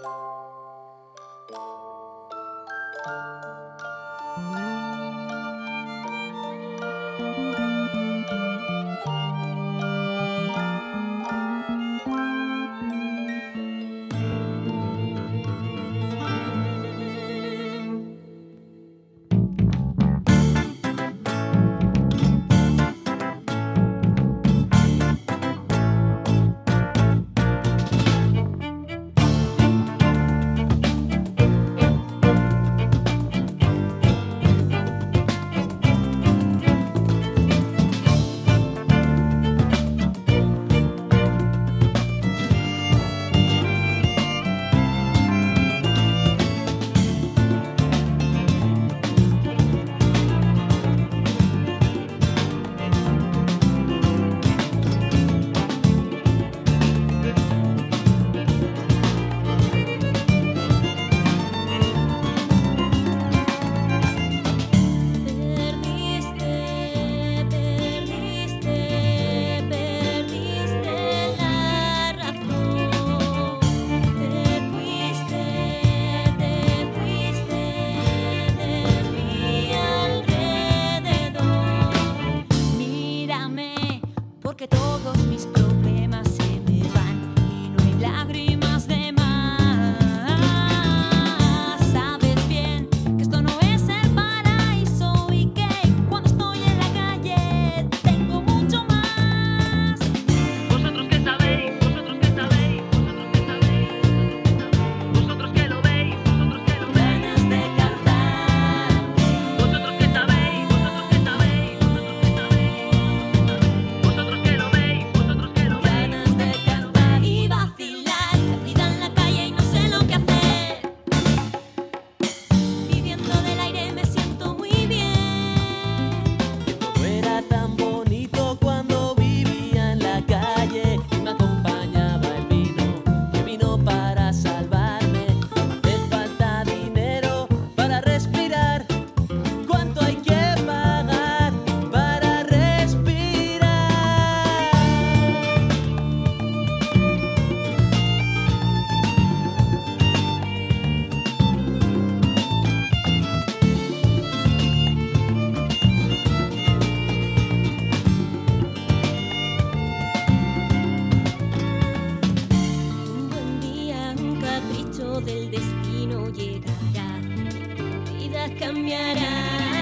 Porque todos mis problemas se me van y no hay lágrimas de más. Sabes bien que esto no es el paraíso y que cuando estoy en la calle tengo mucho más. Vosotros que sabéis, vosotros que sabéis, vosotros que sabéis, vosotros que lo veis, vosotros que lo veis. Ganas de cantar. Vosotros que sabéis, vosotros que sabéis, vosotros que sabéis. Vosotros que lo veis, vosotros que lo veis. Ganas de cantar y vacilar, perdida en la calle y no sé lo que hacer. Viviendo del aire me siento muy bien. Todo era tan bonito cuando vivía en la calle y me acompañaba el vino para salvarme. Me falta dinero para respirar. ¿Cuánto hay que pagar para respirar? Un buen día, un capricho del destino llegará, tu vida cambiará.